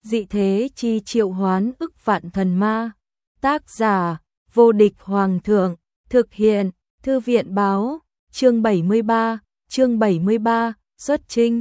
dị thế chi triệu hoán ức vạn thần ma. Tác giả, vô địch hoàng thượng, thực hiện, thư viện báo, chương 73, xuất chinh.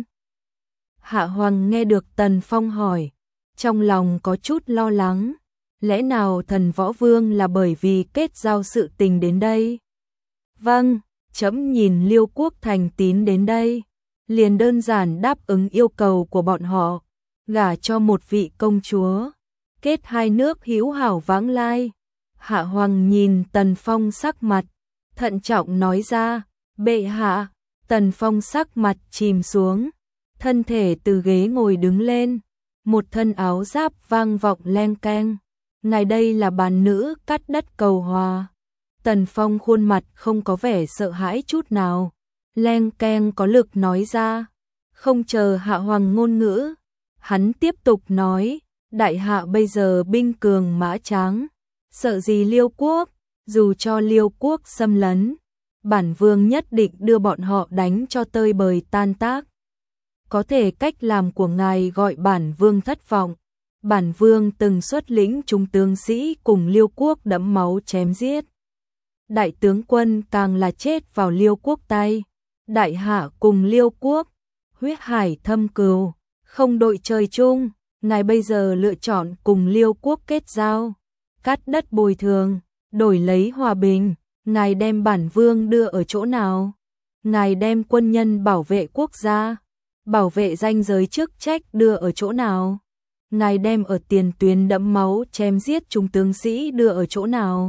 Hạ Hoàng nghe được Tần Phong hỏi, trong lòng có chút lo lắng, lẽ nào Thần Võ Vương là bởi vì kết giao sự tình đến đây? Vâng, trẫm nhìn Liêu Quốc thành tín đến đây, liền đơn giản đáp ứng yêu cầu của bọn họ, gả cho một vị công chúa, kết hai nước hữu hảo vãng lai. Hạ Hoàng nhìn Tần Phong sắc mặt, thận trọng nói ra, bệ hạ. Tần Phong sắc mặt chìm xuống, thân thể từ ghế ngồi đứng lên, một thân áo giáp vang vọng leng keng. Ngài đây là bàn nữ cắt đất cầu hòa. Tần Phong khuôn mặt không có vẻ sợ hãi chút nào, leng keng có lực nói ra. Không chờ Hạ Hoàng ngôn ngữ, hắn tiếp tục nói, đại hạ bây giờ binh cường mã tráng, sợ gì Liêu Quốc, dù cho Liêu Quốc xâm lấn, bản vương nhất định đưa bọn họ đánh cho tơi bời tan tác. Có thể cách làm của ngài gọi bản vương thất vọng. Bản vương từng xuất lĩnh chúng tướng sĩ cùng Liêu Quốc đẫm máu chém giết. Đại tướng quân càng là chết vào Liêu Quốc tay. Đại hạ cùng Liêu Quốc, huyết hải thâm cừu, không đội trời chung. Ngài bây giờ lựa chọn cùng Liêu Quốc kết giao, cắt đất bồi thường, đổi lấy hòa bình. Ngài đem bản vương đưa ở chỗ nào? Ngài đem quân nhân bảo vệ quốc gia, bảo vệ ranh giới chức trách đưa ở chỗ nào? Ngài đem ở tiền tuyến đẫm máu chém giết chúng tướng sĩ đưa ở chỗ nào?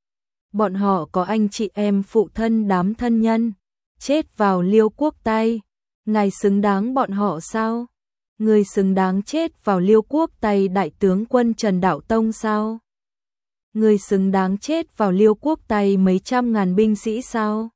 Bọn họ có anh chị em phụ thân đám thân nhân, chết vào Liêu Quốc tay. Ngài xứng đáng bọn họ sao? Người xứng đáng chết vào Liêu Quốc tay đại tướng quân Trần Đạo Tông sao? Người xứng đáng chết vào Liêu Quốc tay mấy trăm ngàn binh sĩ sao?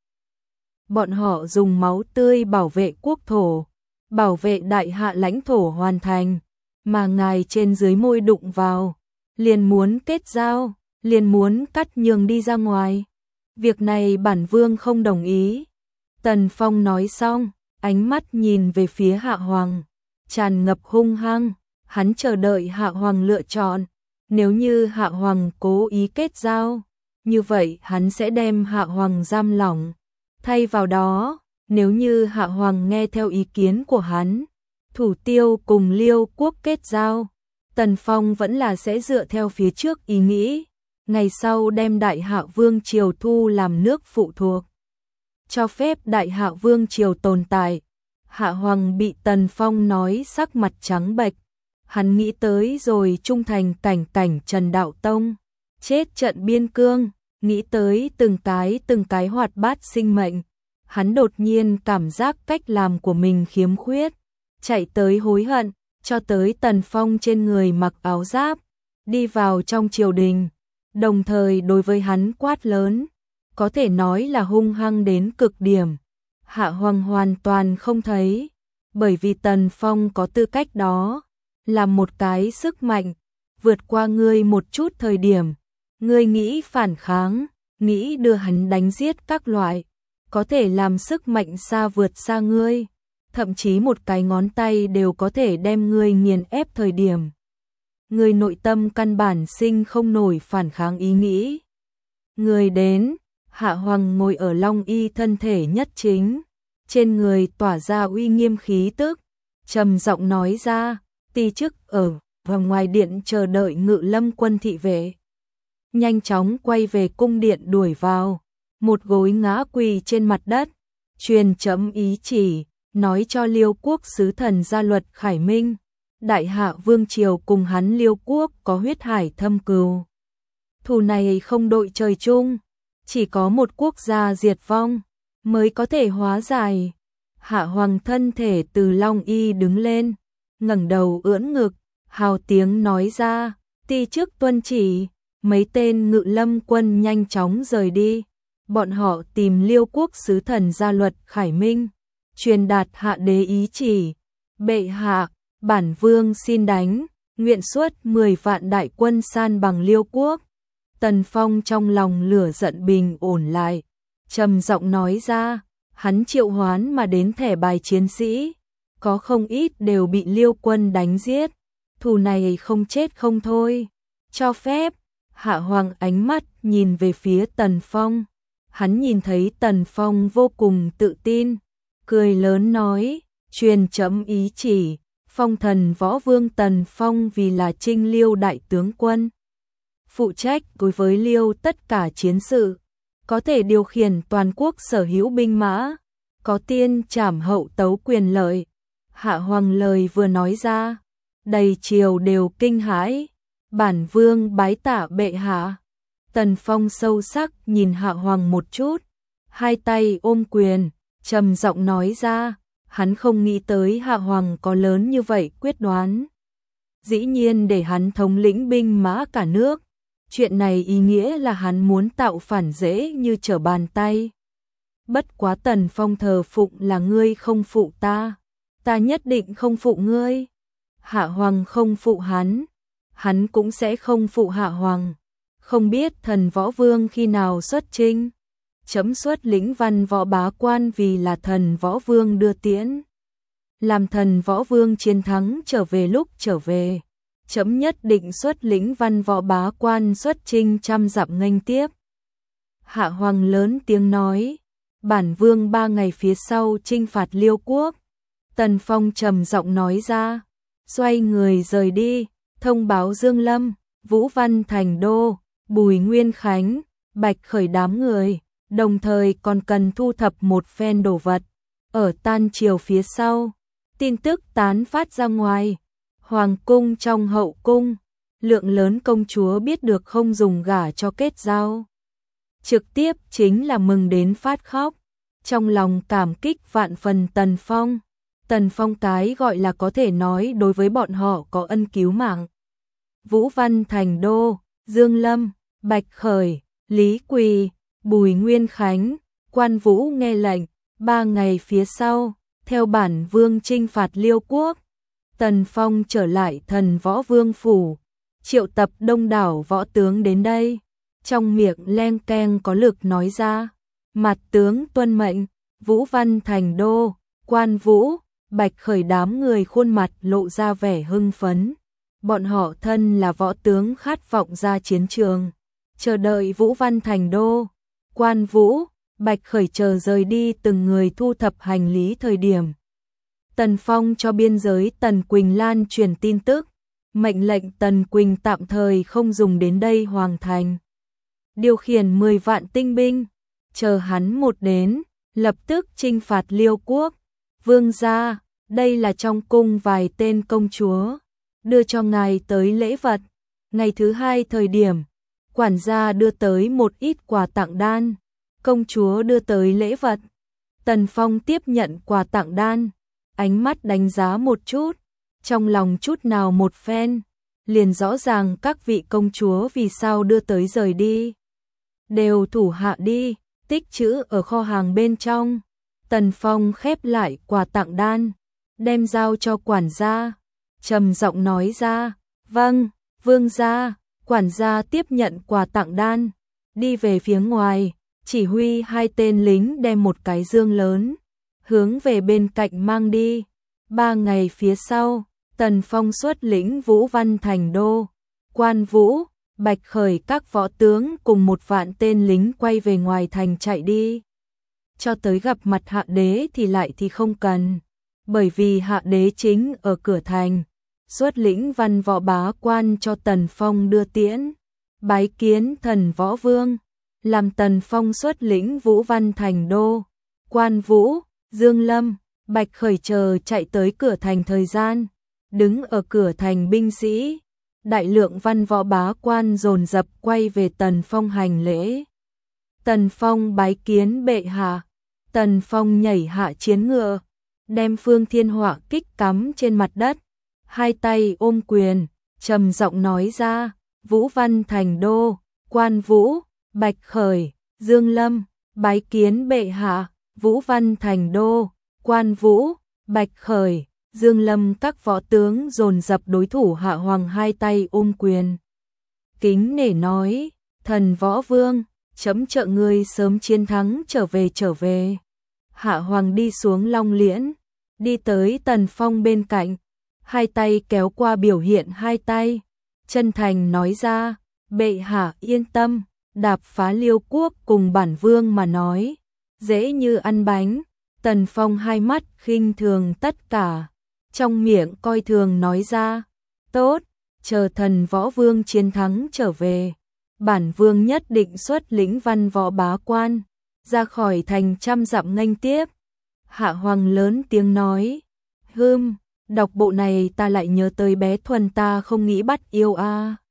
Bọn họ dùng máu tươi bảo vệ quốc thổ, bảo vệ đại hạ lãnh thổ hoàn thành, mà ngài trên dưới môi đụng vào, liền muốn kết giao, liền muốn cắt nhường đi ra ngoài. Việc này bản vương không đồng ý. Tần Phong nói xong, ánh mắt nhìn về phía Hạ Hoàng, tràn ngập hung hăng, hắn chờ đợi Hạ Hoàng lựa chọn. Nếu như Hạ Hoàng cố ý kết giao, như vậy hắn sẽ đem Hạ Hoàng giam lỏng. Thay vào đó, nếu như Hạ Hoàng nghe theo ý kiến của hắn, thủ tiêu cùng Liêu Quốc kết giao, Tần Phong vẫn là sẽ dựa theo phía trước ý nghĩ, ngày sau đem Đại Hạ Vương Triều thu làm nước phụ thuộc, cho phép Đại Hạ Vương Triều tồn tại. Hạ Hoàng bị Tần Phong nói sắc mặt trắng bệch. Hắn nghĩ tới rồi trung thành cảnh Trần Đạo Tông, chết trận biên cương, nghĩ tới từng cái hoạt bát sinh mệnh. Hắn đột nhiên cảm giác cách làm của mình khiếm khuyết, chạy tới hối hận, cho tới Tần Phong trên người mặc áo giáp, đi vào trong triều đình, đồng thời đối với hắn quát lớn, có thể nói là hung hăng đến cực điểm. Hạ Hoàng hoàn toàn không thấy, bởi vì Tần Phong có tư cách đó. Là một cái sức mạnh, vượt qua ngươi một chút thời điểm, ngươi nghĩ phản kháng, nghĩ đưa hắn đánh giết các loại, có thể làm sức mạnh xa vượt xa ngươi, thậm chí một cái ngón tay đều có thể đem ngươi nghiền ép thời điểm. Ngươi nội tâm căn bản sinh không nổi phản kháng ý nghĩ. Ngươi đến, Hạ Hoàng ngồi ở Long Y thân thể nhất chính, trên người tỏa ra uy nghiêm khí tức, trầm giọng nói ra. Ti chức ở và ngoài điện chờ đợi Ngự Lâm quân thị vệ, nhanh chóng quay về cung điện đuổi vào, một gối ngã quỳ trên mặt đất, truyền chấm ý chỉ, nói cho Liêu Quốc sứ thần Gia Luật Khải Minh, Đại Hạ Vương Triều cùng hắn Liêu Quốc có huyết hải thâm cừu. Thù này không đội trời chung, chỉ có một quốc gia diệt vong mới có thể hóa giải. Hạ Hoàng thân thể từ Long Y đứng lên, ngẩng đầu ưỡn ngực, hào tiếng nói ra, ti chức tuân chỉ. Mấy tên Ngự Lâm quân nhanh chóng rời đi, bọn họ tìm Liêu Quốc sứ thần Gia Luật Khải Minh, truyền đạt hạ đế ý chỉ. Bệ hạ, bản vương xin đánh, nguyện xuất 10 vạn đại quân san bằng Liêu Quốc. Tần Phong trong lòng lửa giận bình ổn lại, trầm giọng nói ra, hắn triệu hoán mà đến thẻ bài chiến sĩ, có không ít đều bị Liêu quân đánh giết. thù này không chết không thôi. Cho phép. Hạ Hoàng ánh mắt nhìn về phía Tần Phong. Hắn nhìn thấy Tần Phong vô cùng tự tin, cười lớn nói, truyền chấm ý chỉ, phong thần võ vương Tần Phong vì là Trinh Liêu đại tướng quân, phụ trách đối với Liêu tất cả chiến sự, có thể điều khiển toàn quốc sở hữu binh mã, có tiên trảm hậu tấu quyền lợi. Hạ Hoàng lời vừa nói ra, đầy triều đều kinh hãi. Bản vương bái tạ bệ hạ. Tần Phong sâu sắc nhìn Hạ Hoàng một chút, hai tay ôm quyền, trầm giọng nói ra, hắn không nghĩ tới Hạ Hoàng có lớn như vậy quyết đoán. Dĩ nhiên để hắn thống lĩnh binh mã cả nước, chuyện này ý nghĩa là hắn muốn tạo phản dễ như trở bàn tay. Bất quá Tần Phong thờ phụng là ngươi không phụ ta, ta nhất định không phụ ngươi. Hạ Hoàng không phụ hắn cũng sẽ không phụ Hạ Hoàng. Không biết thần võ vương khi nào xuất chinh, chấm xuất lĩnh văn võ bá quan vì là thần võ vương đưa tiễn. Làm thần võ vương chiến thắng trở về lúc trở về, chấm nhất định xuất lĩnh văn võ bá quan xuất chinh trăm dặm nghênh tiếp. Hạ Hoàng lớn tiếng nói, bản vương 3 ngày phía sau chinh phạt Liêu quốc. Tần Phong trầm giọng nói ra, xoay người rời đi, thông báo Dương Lâm, Vũ Văn Thành Đô, Bùi Nguyên Khánh, Bạch Khởi đám người, đồng thời còn cần thu thập một phen đồ vật. Ở tan chiều phía sau, tin tức tán phát ra ngoài, hoàng cung trong hậu cung, lượng lớn công chúa biết được không dùng gả cho kết giao. Trực tiếp chính là mừng đến phát khóc, trong lòng cảm kích vạn phần Tần Phong. Tần Phong cái gọi là có thể nói đối với bọn họ có ân cứu mạng. Vũ Văn Thành Đô, Dương Lâm, Bạch Khởi, Lý Quỳ, Bùi Nguyên Khánh, Quan Vũ nghe lệnh, 3 ngày phía sau, theo bản vương chinh phạt Liêu quốc. Tần Phong trở lại thần võ vương phủ, triệu tập đông đảo võ tướng đến đây, trong miệng len keng có lực nói ra, mặt tướng tuân mệnh. Vũ Văn Thành Đô, Quan Vũ, Bạch Khởi đám người khuôn mặt lộ ra vẻ hưng phấn. Bọn họ thân là võ tướng khát vọng ra chiến trường, chờ đợi Vũ Văn Thành Đô, Quan Vũ, Bạch Khởi chờ rời đi từng người thu thập hành lý thời điểm. Tần Phong cho biên giới Tần Quỳnh Lan truyền tin tức, mệnh lệnh Tần Quỳnh tạm thời không dùng đến đây hoàng thành. Điều khiển 10 vạn tinh binh, chờ hắn một đến, lập tức chinh phạt Liêu quốc. Vương gia, đây là trong cung vài tên công chúa, đưa cho ngài tới lễ vật. Ngày thứ 2 thời điểm, quản gia đưa tới một ít quà tặng đan, công chúa đưa tới lễ vật. Tần Phong tiếp nhận quà tặng đan, ánh mắt đánh giá một chút, trong lòng chút nào một phen, liền rõ ràng các vị công chúa vì sao đưa tới rời đi. Đều thủ hạ đi, tích trữ ở kho hàng bên trong. Tần Phong khép lại quà tặng đan, đem giao cho quản gia, trầm giọng nói ra, vâng, vương gia. Quản gia tiếp nhận quà tặng đan, đi về phía ngoài, chỉ huy 2 tên lính đem một cái dương lớn, hướng về bên cạnh mang đi. 3 ngày phía sau, Tần Phong xuất lĩnh Vũ Văn Thành Đô, Quan Vũ, Bạch Khởi các võ tướng cùng 1 vạn tên lính quay về ngoài thành chạy đi. Cho tới gặp mặt Hạ Đế thì lại thì không cần, bởi vì Hạ Đế chính ở cửa thành, xuất lĩnh văn võ bá quan cho Tần Phong đưa tiễn, bái kiến thần võ vương, làm Tần Phong xuất lĩnh Vũ Văn Thành Đô, Quan Vũ, Dương Lâm, Bạch Khởi chờ chạy tới cửa thành thời gian, đứng ở cửa thành binh sĩ, đại lượng văn võ bá quan dồn dập quay về Tần Phong hành lễ. Tần Phong bái kiến bệ hạ. Tần Phong nhảy hạ chiến ngựa, đem Phương Thiên Họa kích cắm trên mặt đất, 2 tay ôm quyền, trầm giọng nói ra, Vũ Văn Thành Đô, Quan Vũ, Bạch Khởi, Dương Lâm, bái kiến bệ hạ. Vũ Văn Thành Đô, Quan Vũ, Bạch Khởi, Dương Lâm các võ tướng dồn dập đối thủ Hạ Hoàng 2 tay ôm quyền. Kính nể nói, thần võ vương, chấm trợ ngươi sớm chiến thắng trở về. Hạ Hoàng đi xuống Long Liễn, đi tới Tần Phong bên cạnh. hai tay kéo qua biểu hiện hai tay, chân thành nói ra, bệ hạ yên tâm, đạp phá Liêu quốc cùng bản vương mà nói, dễ như ăn bánh. Tần Phong hai mắt khinh thường tất cả, trong miệng coi thường nói ra, tốt, chờ thần võ vương chiến thắng trở về, bản vương nhất định xuất lĩnh văn võ bá quan, ra khỏi thành trăm dặm nghênh tiếp. Hạ Hoàng lớn tiếng nói, đọc bộ này ta lại nhớ tới bé Thuần ta không nghĩ bắt yêu a.